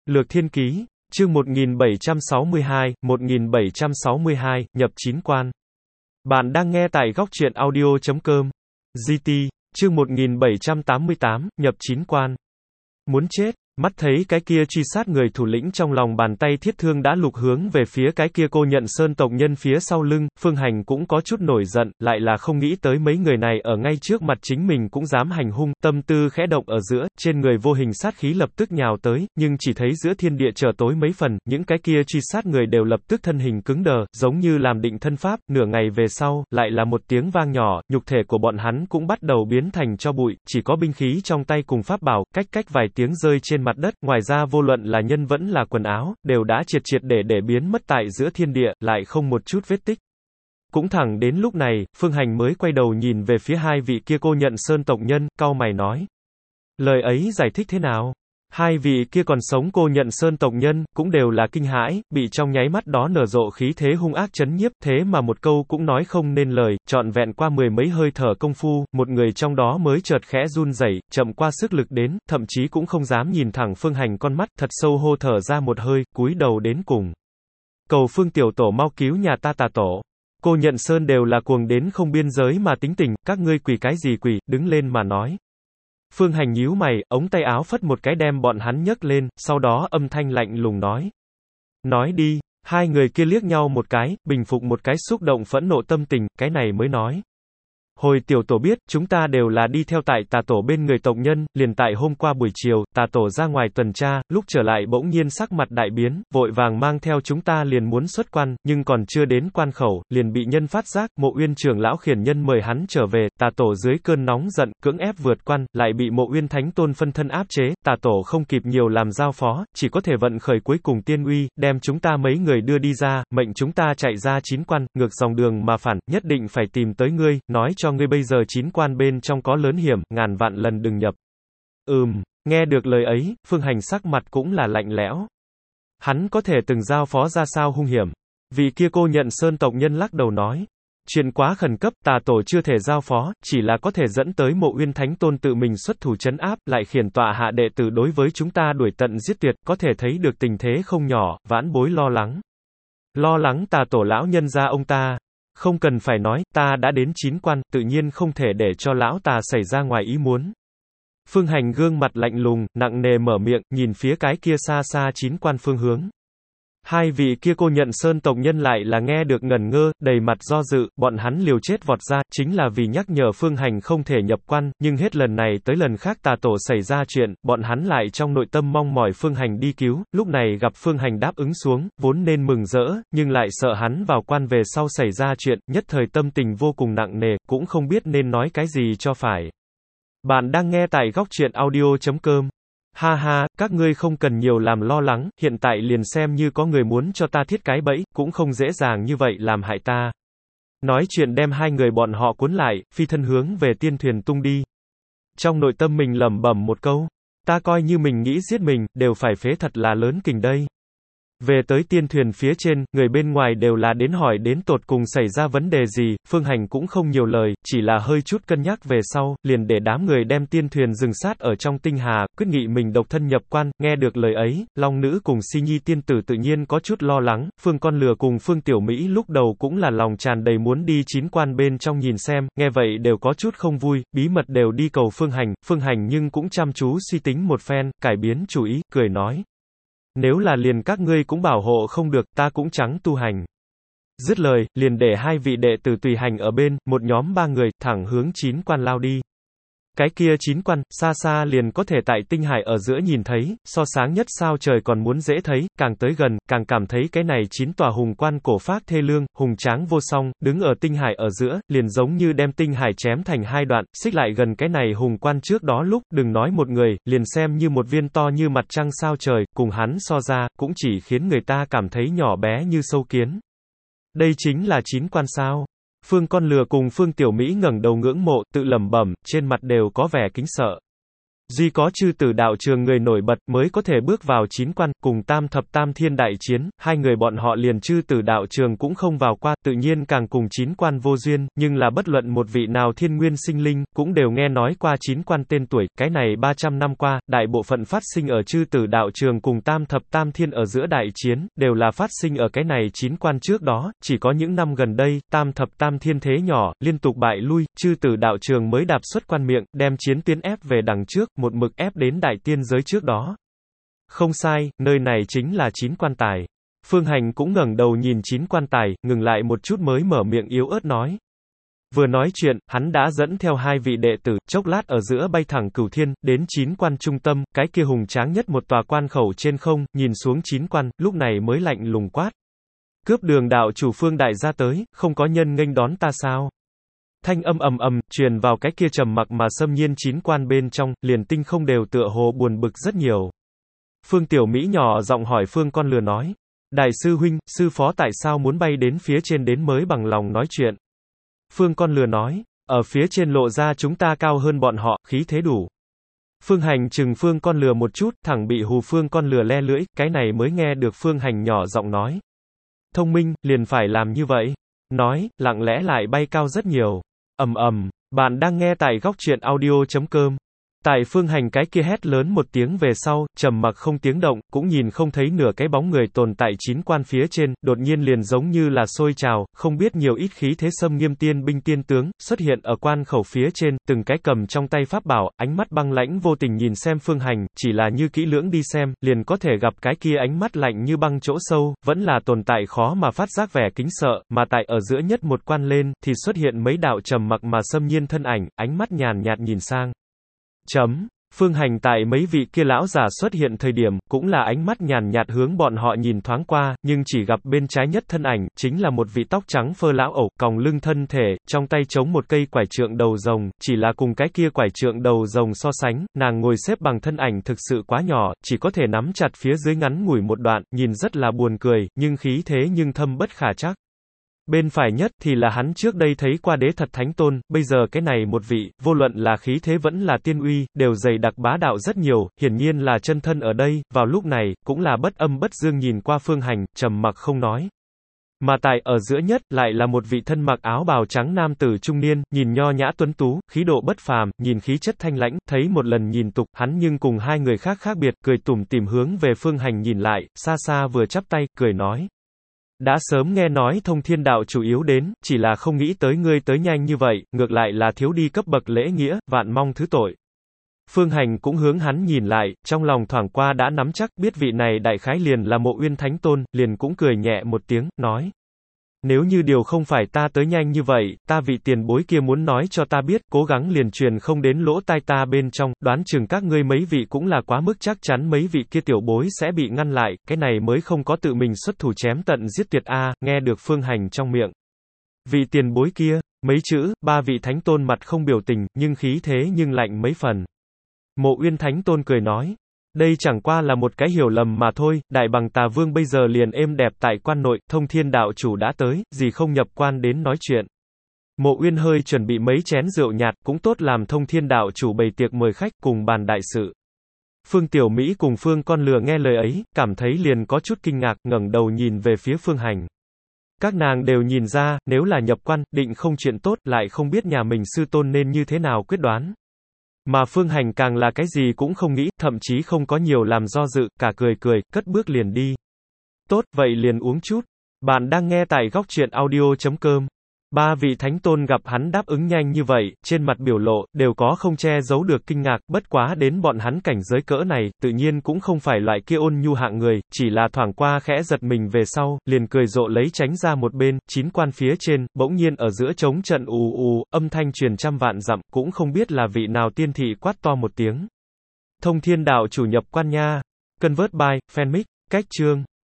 Lược Thiên Ký, chương 1762, nhập chín quan. Bạn đang nghe tại góc truyện audio.com. GT, chương 1788, nhập chín quan. Muốn chết. Mắt thấy cái kia truy sát người thủ lĩnh trong lòng bàn tay thiết thương đã lục hướng về phía cái kia Cô Nhận Sơn tộc nhân phía sau lưng, Phương Hành cũng có chút nổi giận, lại là không nghĩ tới mấy người này ở ngay trước mặt chính mình cũng dám hành hung, tâm tư khẽ động ở giữa, trên người vô hình sát khí lập tức nhào tới, nhưng chỉ thấy giữa thiên địa trở tối mấy phần, những cái kia truy sát người đều lập tức thân hình cứng đờ, giống như làm định thân pháp, nửa ngày về sau, lại là một tiếng vang nhỏ, nhục thể của bọn hắn cũng bắt đầu biến thành tro bụi, chỉ có binh khí trong tay cùng pháp bảo, cách vài tiếng rơi trên mặt đất, ngoài ra vô luận là nhân vẫn là quần áo, đều đã triệt để biến mất tại giữa thiên địa, lại không một chút vết tích. Cũng thẳng đến lúc này, Phương Hành mới quay đầu nhìn về phía hai vị kia Cô Nhận Sơn tộc nhân, cau mày nói. Lời ấy giải thích thế nào? Hai vị kia còn sống Cô Nhận Sơn tộc nhân, cũng đều là kinh hãi, bị trong nháy mắt đó nở rộ khí thế hung ác chấn nhiếp, thế mà một câu cũng nói không nên lời, trọn vẹn qua mười mấy hơi thở công phu, một người trong đó mới chợt khẽ run rẩy, chậm qua sức lực đến, thậm chí cũng không dám nhìn thẳng Phương Hành con mắt, thật sâu hô thở ra một hơi, cúi đầu đến cùng. Cầu Phương tiểu tổ mau cứu nhà ta Tà tổ. Cô Nhận Sơn đều là cuồng đến không biên giới mà tính tình, các ngươi quỳ cái gì quỳ, đứng lên mà nói. Phương Hành nhíu mày, ống tay áo phất một cái đem bọn hắn nhấc lên, sau đó âm thanh lạnh lùng nói. Nói đi, hai người kia liếc nhau một cái, bình phục một cái xúc động phẫn nộ tâm tình, cái này mới nói. Hồi tiểu tổ biết, chúng ta đều là đi theo tại Tà tổ bên người tộc nhân, liền tại hôm qua buổi chiều, Tà tổ ra ngoài tuần tra, lúc trở lại bỗng nhiên sắc mặt đại biến, vội vàng mang theo chúng ta liền muốn xuất quan, nhưng còn chưa đến quan khẩu, liền bị nhân phát giác, Mộ Uyên trưởng lão khiển nhân mời hắn trở về, Tà tổ dưới cơn nóng giận, cưỡng ép vượt quan, lại bị Mộ Uyên Thánh Tôn phân thân áp chế, Tà tổ không kịp nhiều làm giao phó, chỉ có thể vận khởi cuối cùng tiên uy, đem chúng ta mấy người đưa đi ra, mệnh chúng ta chạy ra chín quan, ngược dòng đường mà phản, nhất định phải tìm tới ngươi, nói cho ngươi bây giờ chín quan bên trong có lớn hiểm, ngàn vạn lần đừng nhập. Nghe được lời ấy, Phương Hành sắc mặt cũng là lạnh lẽo. Hắn có thể từng giao phó ra sao hung hiểm. Vì kia Cô Nhận Sơn tộc nhân lắc đầu nói. Chuyện quá khẩn cấp, Tà tổ chưa thể giao phó, chỉ là có thể dẫn tới Mộ Uyên Thánh Tôn tự mình xuất thủ trấn áp, lại khiển tọa hạ đệ tử đối với chúng ta đuổi tận giết tuyệt, có thể thấy được tình thế không nhỏ, vãn bối lo lắng. Lo lắng Tà tổ lão nhân gia ông ta. Không cần phải nói, ta đã đến chín quan, tự nhiên không thể để cho lão Tà xảy ra ngoài ý muốn. Phương Hành gương mặt lạnh lùng, nặng nề mở miệng, nhìn phía cái kia xa xa chín quan phương hướng. Hai vị kia Cô Nhận Sơn tộc nhân lại là nghe được ngẩn ngơ, đầy mặt do dự, bọn hắn liều chết vọt ra, chính là vì nhắc nhở Phương Hành không thể nhập quan, nhưng hết lần này tới lần khác Tà tổ xảy ra chuyện, bọn hắn lại trong nội tâm mong mỏi Phương Hành đi cứu, lúc này gặp Phương Hành đáp ứng xuống, vốn nên mừng rỡ, nhưng lại sợ hắn vào quan về sau xảy ra chuyện, nhất thời tâm tình vô cùng nặng nề, cũng không biết nên nói cái gì cho phải. Bạn đang nghe tại góc truyện audio.com. Ha ha, các ngươi không cần nhiều làm lo lắng, hiện tại liền xem như có người muốn cho ta thiết cái bẫy, cũng không dễ dàng như vậy làm hại ta. Nói chuyện đem hai người bọn họ cuốn lại, phi thân hướng về tiên thuyền tung đi. Trong nội tâm mình lẩm bẩm một câu, ta coi như mình nghĩ giết mình, đều phải phế thật là lớn kình đây. Về tới tiên thuyền phía trên, người bên ngoài đều là đến hỏi đến tột cùng xảy ra vấn đề gì, Phương Hành cũng không nhiều lời, chỉ là hơi chút cân nhắc về sau, liền để đám người đem tiên thuyền dừng sát ở trong tinh hà, quyết nghị mình độc thân nhập quan, nghe được lời ấy, Long Nữ cùng Si Nhi tiên tử tự nhiên có chút lo lắng, Phương Con Lừa cùng Phương Tiểu Mỹ lúc đầu cũng là lòng tràn đầy muốn đi chín quan bên trong nhìn xem, nghe vậy đều có chút không vui, bí mật đều đi cầu Phương Hành nhưng cũng chăm chú suy tính một phen, cải biến chủ ý, cười nói. Nếu là liền các ngươi cũng bảo hộ không được, ta cũng chẳng tu hành. Dứt lời, liền để hai vị đệ tử tùy hành ở bên, một nhóm ba người, thẳng hướng chín quan lao đi. Cái kia chín quan, xa xa liền có thể tại tinh hải ở giữa nhìn thấy, so sáng nhất sao trời còn muốn dễ thấy, càng tới gần, càng cảm thấy cái này chín tòa hùng quan cổ phác thê lương, hùng tráng vô song, đứng ở tinh hải ở giữa, liền giống như đem tinh hải chém thành hai đoạn, xích lại gần cái này hùng quan trước đó lúc, đừng nói một người, liền xem như một viên to như mặt trăng sao trời, cùng hắn so ra, cũng chỉ khiến người ta cảm thấy nhỏ bé như sâu kiến. Đây chính là chín quan sao. Phương Con Lừa cùng Phương Tiểu Mỹ ngẩng đầu ngưỡng mộ, tự lẩm bẩm, trên mặt đều có vẻ kính sợ. Duy có chư tử đạo trường người nổi bật mới có thể bước vào 9 quan, cùng tam thập tam thiên đại chiến, hai người bọn họ liền chư tử đạo trường cũng không vào qua, tự nhiên càng cùng 9 quan vô duyên, nhưng là bất luận một vị nào thiên nguyên sinh linh, cũng đều nghe nói qua 9 quan tên tuổi, cái này 300 năm qua, đại bộ phận phát sinh ở chư tử đạo trường cùng tam thập tam thiên ở giữa đại chiến, đều là phát sinh ở cái này 9 quan trước đó, chỉ có những năm gần đây, tam thập tam thiên thế nhỏ, liên tục bại lui, chư tử đạo trường mới đạp xuất quan miệng, đem chiến tuyến ép về đằng trước, một mực ép đến đại tiên giới trước đó. Không sai, nơi này chính là 9 quan tài. Phương Hành cũng ngẩng đầu nhìn 9 quan tài, ngừng lại một chút mới mở miệng yếu ớt nói. Vừa nói chuyện, hắn đã dẫn theo hai vị đệ tử, chốc lát ở giữa bay thẳng cửu thiên, đến 9 quan trung tâm, cái kia hùng tráng nhất một tòa quan khẩu trên không, nhìn xuống 9 quan, lúc này mới lạnh lùng quát. Cướp đường đạo chủ Phương đại gia tới, không có nhân nghênh đón ta sao? Thanh âm ầm ầm, truyền vào cái kia trầm mặc mà xâm nhiên 9 quan bên trong, liền tinh không đều tựa hồ buồn bực rất nhiều. Phương Tiểu Mỹ nhỏ giọng hỏi Phương Con Lừa nói. Đại sư huynh, sư phó tại sao muốn bay đến phía trên đến mới bằng lòng nói chuyện? Phương Con Lừa nói, ở phía trên lộ ra chúng ta cao hơn bọn họ, khí thế đủ. Phương Hành chừng Phương Con Lừa một chút, thẳng bị hù Phương Con Lừa le lưỡi, cái này mới nghe được Phương Hành nhỏ giọng nói. Thông minh, liền phải làm như vậy. Nói, lặng lẽ lại bay cao rất nhiều. Bạn đang nghe tại góc truyện audio.com. Tại Phương Hành cái kia hét lớn một tiếng về sau, trầm mặc không tiếng động, cũng nhìn không thấy nửa cái bóng người tồn tại 9 quan phía trên, đột nhiên liền giống như là sôi trào, không biết nhiều ít khí thế xâm nghiêm tiên binh tiên tướng, xuất hiện ở quan khẩu phía trên, từng cái cầm trong tay pháp bảo, ánh mắt băng lãnh vô tình nhìn xem Phương Hành, chỉ là như kỹ lưỡng đi xem, liền có thể gặp cái kia ánh mắt lạnh như băng chỗ sâu, vẫn là tồn tại khó mà phát giác vẻ kính sợ, mà tại ở giữa nhất một quan lên, thì xuất hiện mấy đạo trầm mặc mà xâm nhiên thân ảnh, ánh mắt nhàn nhạt nhìn sang. Phương Hành tại mấy vị kia lão giả xuất hiện thời điểm, cũng là ánh mắt nhàn nhạt hướng bọn họ nhìn thoáng qua, nhưng chỉ gặp bên trái nhất thân ảnh, chính là một vị tóc trắng phơ lão ẩu, còng lưng thân thể, trong tay chống một cây quải trượng đầu rồng, chỉ là cùng cái kia quải trượng đầu rồng so sánh, nàng ngồi xếp bằng thân ảnh thực sự quá nhỏ, chỉ có thể nắm chặt phía dưới ngắn ngủi một đoạn, nhìn rất là buồn cười, nhưng khí thế nhưng thâm bất khả trắc. Bên phải nhất thì là hắn trước đây thấy qua đế thật thánh tôn, bây giờ cái này một vị, vô luận là khí thế vẫn là tiên uy, đều dày đặc bá đạo rất nhiều, hiển nhiên là chân thân ở đây, vào lúc này, cũng là bất âm bất dương nhìn qua Phương Hành, trầm mặc không nói. Mà tại ở giữa nhất, lại là một vị thân mặc áo bào trắng nam tử trung niên, nhìn nho nhã tuấn tú, khí độ bất phàm, nhìn khí chất thanh lãnh, thấy một lần nhìn tục, hắn nhưng cùng hai người khác khác biệt, cười tủm tỉm hướng về Phương Hành nhìn lại, xa xa vừa chắp tay, cười nói. Đã sớm nghe nói Thông Thiên đạo chủ yếu đến, chỉ là không nghĩ tới ngươi tới nhanh như vậy, ngược lại là thiếu đi cấp bậc lễ nghĩa, vạn mong thứ tội. Phương Hành cũng hướng hắn nhìn lại, trong lòng thoảng qua đã nắm chắc, biết vị này đại khái liền là Mộ Uyên Thánh Tôn, liền cũng cười nhẹ một tiếng, nói. Nếu như điều không phải ta tới nhanh như vậy, ta vị tiền bối kia muốn nói cho ta biết, cố gắng liền truyền không đến lỗ tai ta bên trong, đoán chừng các ngươi mấy vị cũng là quá mức chắc chắn mấy vị kia tiểu bối sẽ bị ngăn lại, cái này mới không có tự mình xuất thủ chém tận giết tuyệt a, nghe được Phương Hành trong miệng. Vị tiền bối kia, mấy chữ, ba vị thánh tôn mặt không biểu tình, nhưng khí thế nhưng lạnh mấy phần. Mộ Uyên Thánh Tôn cười nói. Đây chẳng qua là một cái hiểu lầm mà thôi, Đại Bằng Tà Vương bây giờ liền êm đẹp tại quan nội, Thông Thiên đạo chủ đã tới, gì không nhập quan đến nói chuyện. Mộ Uyên hơi chuẩn bị mấy chén rượu nhạt, cũng tốt làm Thông Thiên đạo chủ bày tiệc mời khách cùng bàn đại sự. Phương Tiểu Mỹ cùng Phương Con Lừa nghe lời ấy, cảm thấy liền có chút kinh ngạc, ngẩng đầu nhìn về phía Phương Hành. Các nàng đều nhìn ra, nếu là nhập quan, định không chuyện tốt, lại không biết nhà mình sư tôn nên như thế nào quyết đoán. Mà Phương Hành càng là cái gì cũng không nghĩ, thậm chí không có nhiều làm do dự, cả cười cười, cất bước liền đi. Tốt, vậy liền uống chút. Bạn đang nghe tại góc truyện audio.com. Ba vị thánh tôn gặp hắn đáp ứng nhanh như vậy, trên mặt biểu lộ, đều có không che giấu được kinh ngạc, bất quá đến bọn hắn cảnh giới cỡ này, tự nhiên cũng không phải loại kia ôn nhu hạng người, chỉ là thoảng qua khẽ giật mình về sau, liền cười rộ lấy tránh ra một bên, 9 quan phía trên, bỗng nhiên ở giữa trống trận ù ù, âm thanh truyền trăm vạn dặm, cũng không biết là vị nào tiên thị quát to một tiếng. Thông Thiên đạo chủ nhập quan nha. Convert by, Fanmic, cách chương.